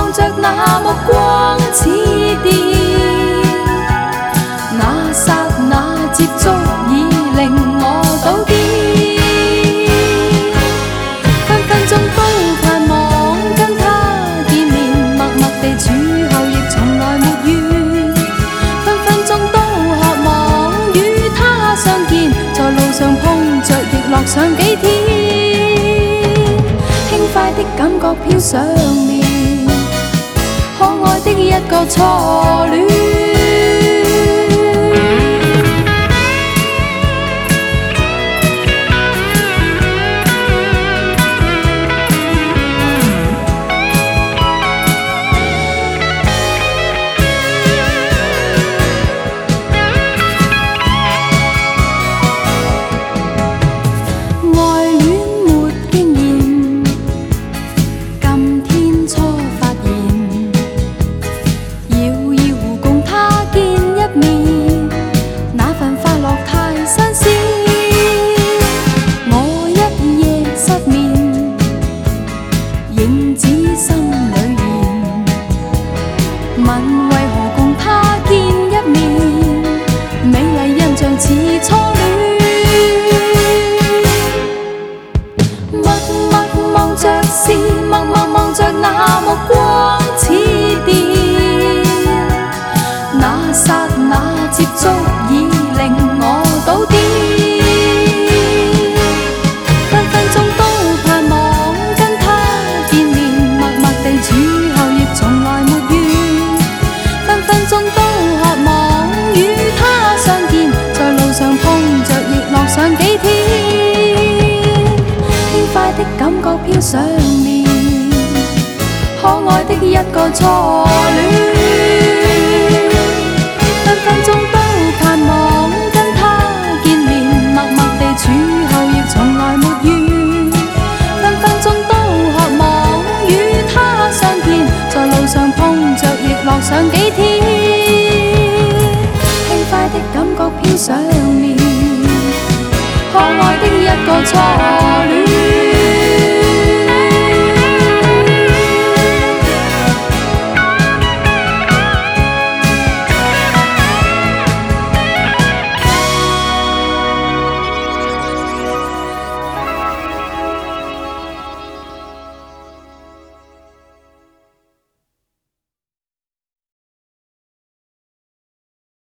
望着那目光似电，那刹那接触已令我倒跌，分分钟都盼望跟他见面，默默地處後亦從來沒怨，分分鐘都渴望與他相見，在路上碰着亦樂上幾天，輕快的感覺飄上面，可愛的一個初戀。感覺飄上面，可愛的一個初戀，分分鐘都盼望跟他見面，默默地處後亦從來沒怨，分分鐘都渴望與他相見，在路上碰着亦樂上幾天，輕快的感覺飄上面，可愛的一個初戀。